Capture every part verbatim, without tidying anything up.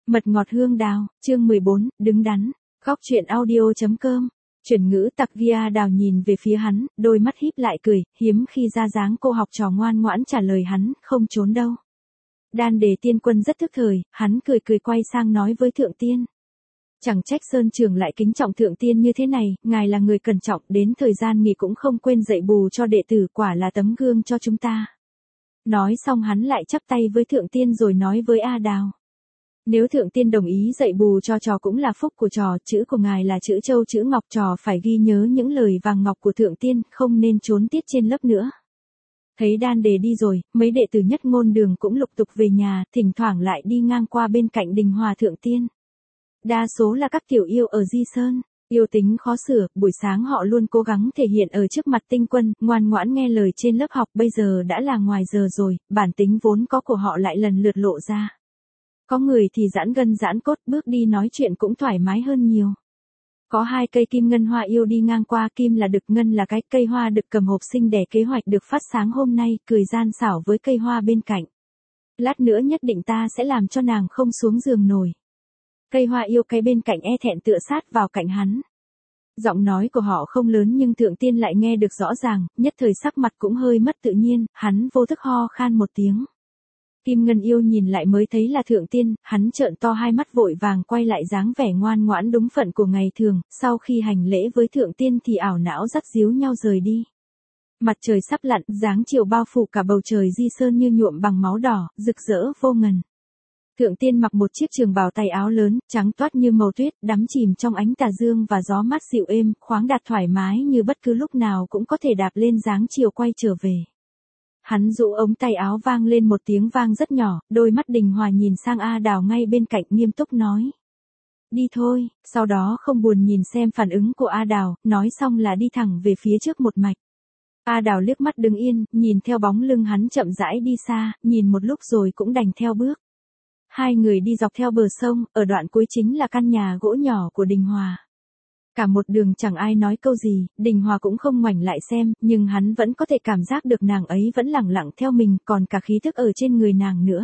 Mật ngọt hương đào, chương mười bốn, đứng đắn. Góc truyện audio.com. Chuyển ngữ tặc Via Đào nhìn về phía hắn, đôi mắt híp lại cười, hiếm khi ra dáng cô học trò ngoan ngoãn trả lời hắn, không trốn đâu. Đan Đề tiên quân rất thức thời, hắn cười cười quay sang nói với thượng tiên. Chẳng trách Sơn Trường lại kính trọng thượng tiên như thế này, ngài là người cẩn trọng, đến thời gian nghỉ cũng không quên dạy bù cho đệ tử, quả là tấm gương cho chúng ta. Nói xong hắn lại chắp tay với thượng tiên rồi nói với A Đào. Nếu thượng tiên đồng ý dạy bù cho trò cũng là phúc của trò, chữ của ngài là chữ châu chữ ngọc, trò phải ghi nhớ những lời vàng ngọc của thượng tiên, không nên trốn tiết trên lớp nữa. Thấy Đan Đề đi rồi, mấy đệ tử Nhất Ngôn Đường cũng lục tục về nhà, thỉnh thoảng lại đi ngang qua bên cạnh đình hòa thượng tiên. Đa số là các tiểu yêu ở Di Sơn, yêu tính khó sửa, buổi sáng họ luôn cố gắng thể hiện ở trước mặt tinh quân, ngoan ngoãn nghe lời trên lớp học, bây giờ đã là ngoài giờ rồi, bản tính vốn có của họ lại lần lượt lộ ra. Có người thì giãn gân giãn cốt, bước đi nói chuyện cũng thoải mái hơn nhiều. Có hai cây kim ngân hoa yêu đi ngang qua, kim là đực, ngân là cái cây hoa đực cầm hộp sinh đẻ kế hoạch được phát sáng hôm nay, cười gian xảo với cây hoa bên cạnh. Lát nữa nhất định ta sẽ làm cho nàng không xuống giường nổi. Cây hoa yêu cái bên cạnh e thẹn tựa sát vào cạnh hắn. Giọng nói của họ không lớn nhưng thượng tiên lại nghe được rõ ràng, nhất thời sắc mặt cũng hơi mất tự nhiên, hắn vô thức ho khan một tiếng. Kim Ngân yêu nhìn lại mới thấy là thượng tiên, hắn trợn to hai mắt vội vàng quay lại dáng vẻ ngoan ngoãn đúng phận của ngày thường, sau khi hành lễ với thượng tiên thì ảo não dắt díu nhau rời đi. Mặt trời sắp lặn, dáng chiều bao phủ cả bầu trời Di Sơn như nhuộm bằng máu đỏ, rực rỡ vô ngần. Thượng tiên mặc một chiếc trường bào tay áo lớn, trắng toát như màu tuyết, đắm chìm trong ánh tà dương và gió mát dịu êm, khoáng đạt thoải mái như bất cứ lúc nào cũng có thể đạp lên dáng chiều quay trở về. Hắn rũ ống tay áo vang lên một tiếng vang rất nhỏ, đôi mắt Đình Hòa nhìn sang A Đào ngay bên cạnh nghiêm túc nói. Đi thôi, sau đó không buồn nhìn xem phản ứng của A Đào, nói xong là đi thẳng về phía trước một mạch. A Đào liếc mắt đứng yên, nhìn theo bóng lưng hắn chậm rãi đi xa, nhìn một lúc rồi cũng đành theo bước. Hai người đi dọc theo bờ sông, ở đoạn cuối chính là căn nhà gỗ nhỏ của Đình Hòa. Cả một đường chẳng ai nói câu gì, Đình Hòa cũng không ngoảnh lại xem, nhưng hắn vẫn có thể cảm giác được nàng ấy vẫn lẳng lặng theo mình, còn cả khí thức ở trên người nàng nữa.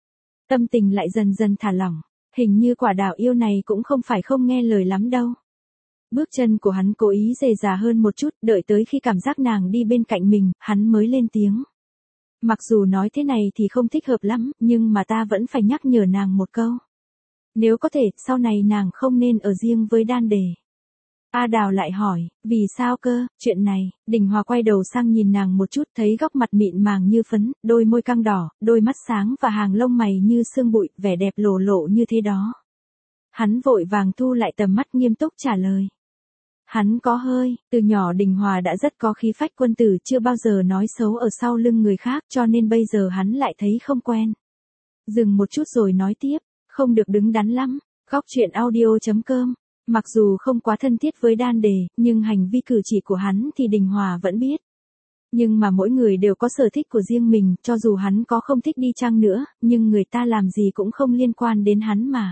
Tâm tình lại dần dần thả lỏng, hình như quả đào yêu này cũng không phải không nghe lời lắm đâu. Bước chân của hắn cố ý dề dà hơn một chút, đợi tới khi cảm giác nàng đi bên cạnh mình, hắn mới lên tiếng. Mặc dù nói thế này thì không thích hợp lắm, nhưng mà ta vẫn phải nhắc nhở nàng một câu. Nếu có thể, sau này nàng không nên ở riêng với Đan Đề. A Đào lại hỏi, vì sao cơ, chuyện này, Đình Hòa quay đầu sang nhìn nàng một chút, thấy góc mặt mịn màng như phấn, đôi môi căng đỏ, đôi mắt sáng và hàng lông mày như sương bụi, vẻ đẹp lộ lộ như thế đó. Hắn vội vàng thu lại tầm mắt nghiêm túc trả lời. Hắn có hơi, từ nhỏ Đình Hòa đã rất có khí phách quân tử, chưa bao giờ nói xấu ở sau lưng người khác, cho nên bây giờ hắn lại thấy không quen. Dừng một chút rồi nói tiếp, không được đứng đắn lắm. Góc truyện audio.com. Mặc dù không quá thân thiết với Đan Đề, nhưng hành vi cử chỉ của hắn thì Đình Hòa vẫn biết. Nhưng mà mỗi người đều có sở thích của riêng mình, cho dù hắn có không thích đi chăng nữa, nhưng người ta làm gì cũng không liên quan đến hắn mà.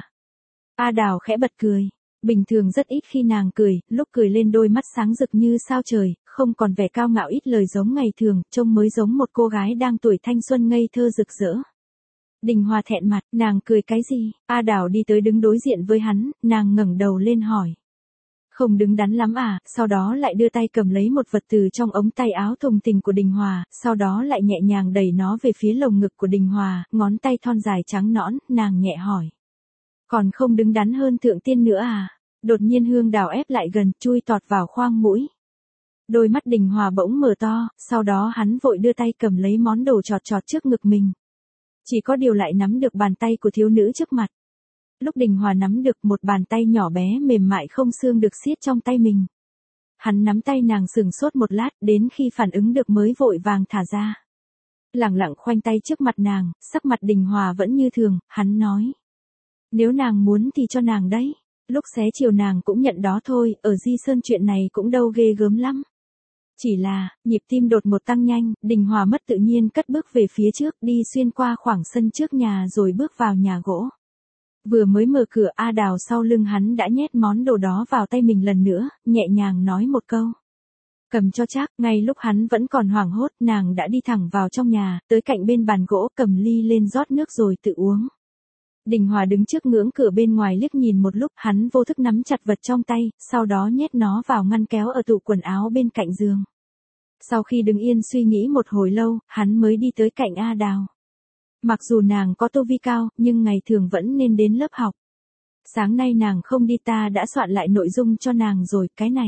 A Đào khẽ bật cười. Bình thường rất ít khi nàng cười, lúc cười lên đôi mắt sáng rực như sao trời, không còn vẻ cao ngạo ít lời giống ngày thường, trông mới giống một cô gái đang tuổi thanh xuân ngây thơ rực rỡ. Đình Hòa thẹn mặt, nàng cười cái gì? A Đào đi tới đứng đối diện với hắn, nàng ngẩng đầu lên hỏi. Không đứng đắn lắm à, sau đó lại đưa tay cầm lấy một vật từ trong ống tay áo thùng tình của Đình Hòa, sau đó lại nhẹ nhàng đẩy nó về phía lồng ngực của Đình Hòa, ngón tay thon dài trắng nõn, nàng nhẹ hỏi. Còn không đứng đắn hơn thượng tiên nữa à? Đột nhiên hương đào ép lại gần, chui tọt vào khoang mũi. Đôi mắt Đình Hòa bỗng mở to, sau đó hắn vội đưa tay cầm lấy món đồ chọt chọt trước ngực mình. Chỉ có điều lại nắm được bàn tay của thiếu nữ trước mặt. Lúc Đình Hòa nắm được một bàn tay nhỏ bé mềm mại không xương được siết trong tay mình. Hắn nắm tay nàng sừng sốt một lát, đến khi phản ứng được mới vội vàng thả ra. Lẳng lặng khoanh tay trước mặt nàng, sắc mặt Đình Hòa vẫn như thường, hắn nói. Nếu nàng muốn thì cho nàng đấy. Lúc xé chiều nàng cũng nhận đó thôi, ở Di Sơn chuyện này cũng đâu ghê gớm lắm. Chỉ là, nhịp tim đột một tăng nhanh, Đình Hòa mất tự nhiên cất bước về phía trước, đi xuyên qua khoảng sân trước nhà rồi bước vào nhà gỗ. Vừa mới mở cửa, A Đào sau lưng hắn đã nhét món đồ đó vào tay mình lần nữa, nhẹ nhàng nói một câu. Cầm cho chắc, ngay lúc hắn vẫn còn hoảng hốt, nàng đã đi thẳng vào trong nhà, tới cạnh bên bàn gỗ, cầm ly lên rót nước rồi tự uống. Đình Hòa đứng trước ngưỡng cửa bên ngoài liếc nhìn một lúc, hắn vô thức nắm chặt vật trong tay, sau đó nhét nó vào ngăn kéo ở tủ quần áo bên cạnh giường. Sau khi đứng yên suy nghĩ một hồi lâu, hắn mới đi tới cạnh A Đào. Mặc dù nàng có tu vi cao, nhưng ngày thường vẫn nên đến lớp học. Sáng nay nàng không đi, ta đã soạn lại nội dung cho nàng rồi, cái này.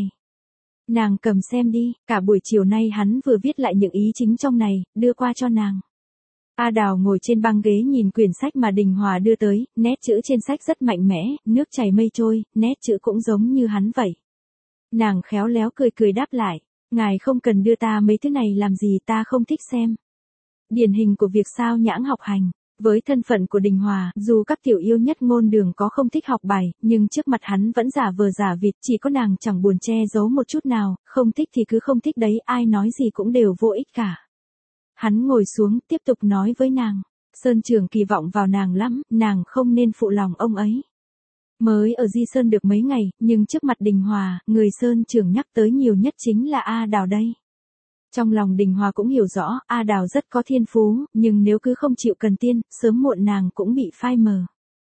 Nàng cầm xem đi, cả buổi chiều nay hắn vừa viết lại những ý chính trong này, đưa qua cho nàng. A Đào ngồi trên băng ghế nhìn quyển sách mà Đình Hòa đưa tới, nét chữ trên sách rất mạnh mẽ, nước chảy mây trôi, nét chữ cũng giống như hắn vậy. Nàng khéo léo cười cười đáp lại, ngài không cần đưa ta mấy thứ này làm gì, ta không thích xem. Điển hình của việc sao nhãng học hành. Với thân phận của Đình Hòa, dù các tiểu yêu nhất ngôn đường có không thích học bài, nhưng trước mặt hắn vẫn giả vờ giả vịt, chỉ có nàng chẳng buồn che giấu một chút nào, không thích thì cứ không thích đấy, ai nói gì cũng đều vô ích cả. Hắn ngồi xuống, tiếp tục nói với nàng, Sơn Trường kỳ vọng vào nàng lắm, nàng không nên phụ lòng ông ấy. Mới ở Di Sơn được mấy ngày, nhưng trước mặt Đình Hòa, người Sơn Trường nhắc tới nhiều nhất chính là A Đào đây. Trong lòng Đình Hòa cũng hiểu rõ, A Đào rất có thiên phú, nhưng nếu cứ không chịu cần tiên, sớm muộn nàng cũng bị phai mờ.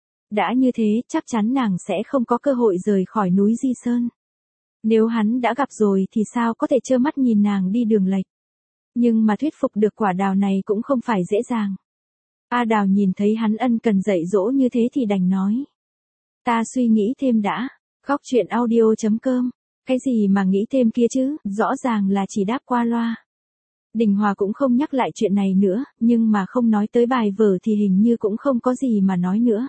Đã như thế, chắc chắn nàng sẽ không có cơ hội rời khỏi núi Di Sơn. Nếu hắn đã gặp rồi thì sao có thể trơ mắt nhìn nàng đi đường lệch. Nhưng mà thuyết phục được Quả Đào này cũng không phải dễ dàng. A Đào nhìn thấy hắn ân cần dạy dỗ như thế thì đành nói. Ta suy nghĩ thêm đã. Góc truyện audio chấm com. Cái gì mà nghĩ thêm kia chứ, rõ ràng là chỉ đáp qua loa. Đình Hòa cũng không nhắc lại chuyện này nữa, nhưng mà không nói tới bài vở thì hình như cũng không có gì mà nói nữa.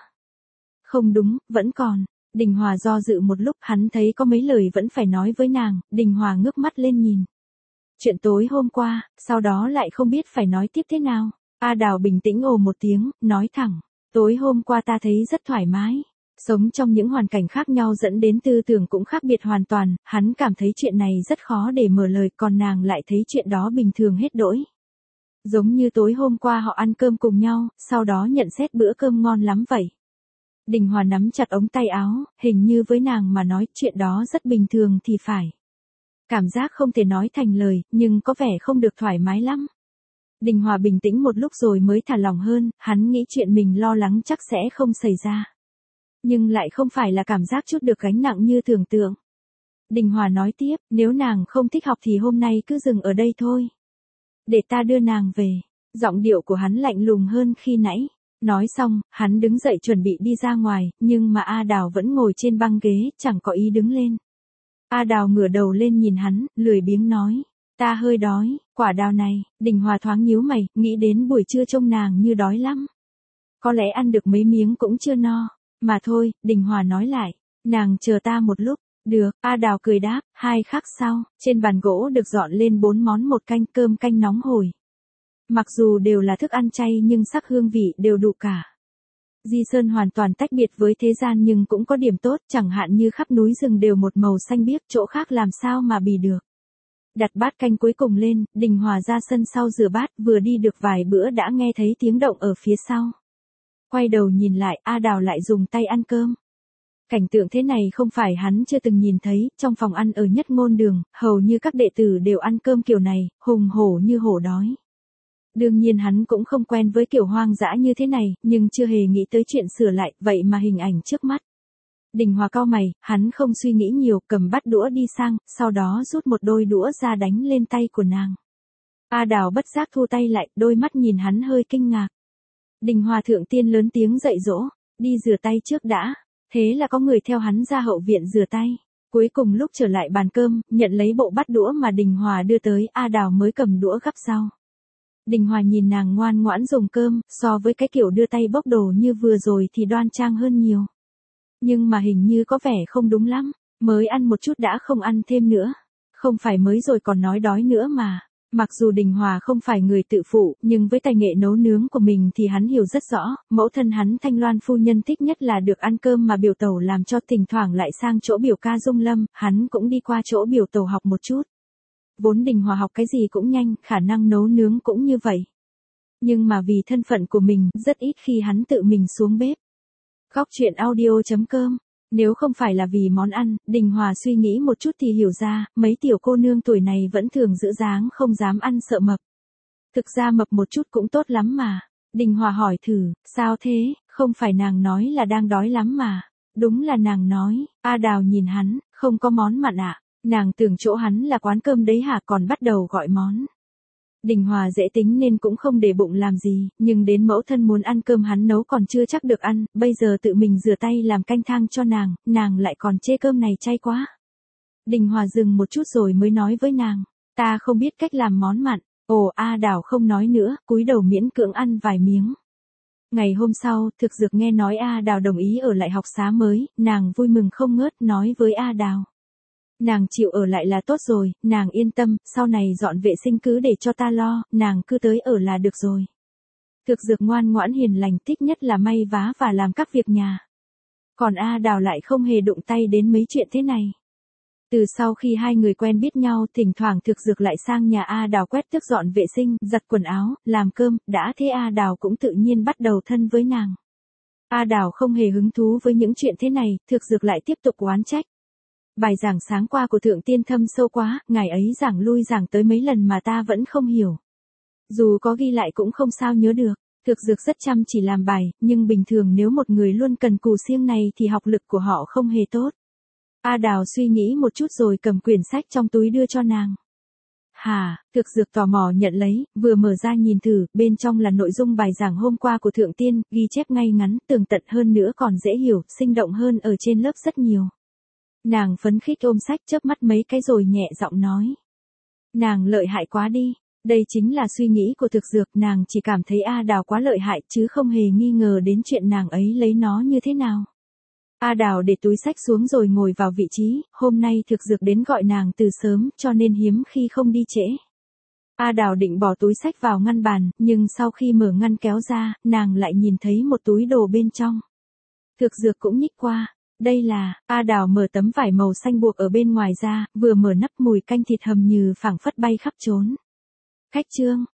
Không đúng, vẫn còn. Đình Hòa do dự một lúc, hắn thấy có mấy lời vẫn phải nói với nàng, Đình Hòa ngước mắt lên nhìn. Chuyện tối hôm qua, sau đó lại không biết phải nói tiếp thế nào. A Đào bình tĩnh ồ một tiếng, nói thẳng, tối hôm qua ta thấy rất thoải mái. Sống trong những hoàn cảnh khác nhau dẫn đến tư tưởng cũng khác biệt hoàn toàn, hắn cảm thấy chuyện này rất khó để mở lời, còn nàng lại thấy chuyện đó bình thường hết đỗi. Giống như tối hôm qua họ ăn cơm cùng nhau, sau đó nhận xét bữa cơm ngon lắm vậy. Đình Hòa nắm chặt ống tay áo, hình như với nàng mà nói chuyện đó rất bình thường thì phải. Cảm giác không thể nói thành lời, nhưng có vẻ không được thoải mái lắm. Đình Hòa bình tĩnh một lúc rồi mới thả lỏng hơn, hắn nghĩ chuyện mình lo lắng chắc sẽ không xảy ra. Nhưng lại không phải là cảm giác chút được gánh nặng như tưởng tượng. Đình Hòa nói tiếp, nếu nàng không thích học thì hôm nay cứ dừng ở đây thôi. Để ta đưa nàng về. Giọng điệu của hắn lạnh lùng hơn khi nãy. Nói xong, hắn đứng dậy chuẩn bị đi ra ngoài, nhưng mà A Đào vẫn ngồi trên băng ghế, chẳng có ý đứng lên. A Đào ngửa đầu lên nhìn hắn, lười biếng nói, ta hơi đói, Quả Đào này. Đình Hòa thoáng nhíu mày, nghĩ đến buổi trưa trông nàng như đói lắm. Có lẽ ăn được mấy miếng cũng chưa no. Mà thôi, Đình Hòa nói lại, nàng chờ ta một lúc, được, A Đào cười đáp, hai khắc sau, trên bàn gỗ được dọn lên bốn món một canh cơm canh nóng hổi. Mặc dù đều là thức ăn chay nhưng sắc hương vị đều đủ cả. Di Sơn hoàn toàn tách biệt với thế gian nhưng cũng có điểm tốt, chẳng hạn như khắp núi rừng đều một màu xanh biếc, chỗ khác làm sao mà bì được. Đặt bát canh cuối cùng lên, Đình Hòa ra sân sau rửa bát, vừa đi được vài bữa đã nghe thấy tiếng động ở phía sau. Quay đầu nhìn lại, A Đào lại dùng tay ăn cơm. Cảnh tượng thế này không phải hắn chưa từng nhìn thấy, trong phòng ăn ở Nhất Ngôn Đường, hầu như các đệ tử đều ăn cơm kiểu này, hùng hổ như hổ đói. Đương nhiên hắn cũng không quen với kiểu hoang dã như thế này, nhưng chưa hề nghĩ tới chuyện sửa lại, vậy mà hình ảnh trước mắt. Đình Hòa cau mày, hắn không suy nghĩ nhiều, cầm bát đũa đi sang, sau đó rút một đôi đũa ra đánh lên tay của nàng. A Đào bất giác thu tay lại, đôi mắt nhìn hắn hơi kinh ngạc. Đình Hòa thượng tiên lớn tiếng dạy dỗ, đi rửa tay trước đã. Thế là có người theo hắn ra hậu viện rửa tay. Cuối cùng lúc trở lại bàn cơm, nhận lấy bộ bát đũa mà Đình Hòa đưa tới, A Đào mới cầm đũa gắp rau. Đình Hòa nhìn nàng ngoan ngoãn dùng cơm, so với cái kiểu đưa tay bốc đồ như vừa rồi thì đoan trang hơn nhiều. Nhưng mà hình như có vẻ không đúng lắm, mới ăn một chút đã không ăn thêm nữa. Không phải mới rồi còn nói đói nữa mà. Mặc dù Đình Hòa không phải người tự phụ, nhưng với tài nghệ nấu nướng của mình thì hắn hiểu rất rõ, mẫu thân hắn Thanh Loan phu nhân thích nhất là được ăn cơm mà biểu tẩu làm cho, thỉnh thoảng lại sang chỗ biểu ca Dung Lâm, hắn cũng đi qua chỗ biểu tẩu học một chút. Vốn Đình Hòa học cái gì cũng nhanh, khả năng nấu nướng cũng như vậy. Nhưng mà vì thân phận của mình, rất ít khi hắn tự mình xuống bếp. Góc truyện audio chấm com. Nếu không phải là vì món ăn, Đình Hòa suy nghĩ một chút thì hiểu ra, mấy tiểu cô nương tuổi này vẫn thường giữ dáng không dám ăn sợ mập. Thực ra mập một chút cũng tốt lắm mà. Đình Hòa hỏi thử, sao thế, không phải nàng nói là đang đói lắm mà. Đúng là nàng nói, A Đào nhìn hắn, không có món mặn ạ. Nàng tưởng chỗ hắn là quán cơm đấy hả, còn bắt đầu gọi món. Đình Hòa dễ tính nên cũng không để bụng làm gì, nhưng đến mẫu thân muốn ăn cơm hắn nấu còn chưa chắc được ăn, bây giờ tự mình rửa tay làm canh thang cho nàng, nàng lại còn chê cơm này chay quá. Đình Hòa dừng một chút rồi mới nói với nàng, ta không biết cách làm món mặn. Ồ, A Đào không nói nữa, cúi đầu miễn cưỡng ăn vài miếng. Ngày hôm sau, Thực Dược nghe nói A Đào đồng ý ở lại học xá mới, nàng vui mừng không ngớt nói với A Đào. Nàng chịu ở lại là tốt rồi, nàng yên tâm, sau này dọn vệ sinh cứ để cho ta lo, nàng cứ tới ở là được rồi. Thực Dược ngoan ngoãn hiền lành, thích nhất là may vá và làm các việc nhà. Còn A Đào lại không hề đụng tay đến mấy chuyện thế này. Từ sau khi hai người quen biết nhau, thỉnh thoảng Thực Dược lại sang nhà A Đào quét tước dọn vệ sinh, giặt quần áo, làm cơm, đã thế A Đào cũng tự nhiên bắt đầu thân với nàng. A Đào không hề hứng thú với những chuyện thế này, Thực Dược lại tiếp tục oán trách. Bài giảng sáng qua của Thượng Tiên thâm sâu quá, ngài ấy giảng lui giảng tới mấy lần mà ta vẫn không hiểu. Dù có ghi lại cũng không sao nhớ được. Thực Dược rất chăm chỉ làm bài, nhưng bình thường nếu một người luôn cần cù siêng này thì học lực của họ không hề tốt. A Đào suy nghĩ một chút rồi cầm quyển sách trong túi đưa cho nàng. Hả, Thực Dược tò mò nhận lấy, vừa mở ra nhìn thử, bên trong là nội dung bài giảng hôm qua của Thượng Tiên, ghi chép ngay ngắn, tường tận hơn nữa còn dễ hiểu, sinh động hơn ở trên lớp rất nhiều. Nàng phấn khích ôm sách chớp mắt mấy cái rồi nhẹ giọng nói. Nàng lợi hại quá đi. Đây chính là suy nghĩ của Thực Dược, nàng chỉ cảm thấy A Đào quá lợi hại chứ không hề nghi ngờ đến chuyện nàng ấy lấy nó như thế nào. A Đào để túi sách xuống rồi ngồi vào vị trí, hôm nay Thực Dược đến gọi nàng từ sớm cho nên hiếm khi không đi trễ. A Đào định bỏ túi sách vào ngăn bàn, nhưng sau khi mở ngăn kéo ra, nàng lại nhìn thấy một túi đồ bên trong. Thực Dược cũng nhích qua. Đây là, A Đào mở tấm vải màu xanh buộc ở bên ngoài ra, vừa mở nắp mùi canh thịt hầm nhừ phảng phất bay khắp trốn. Khách trương,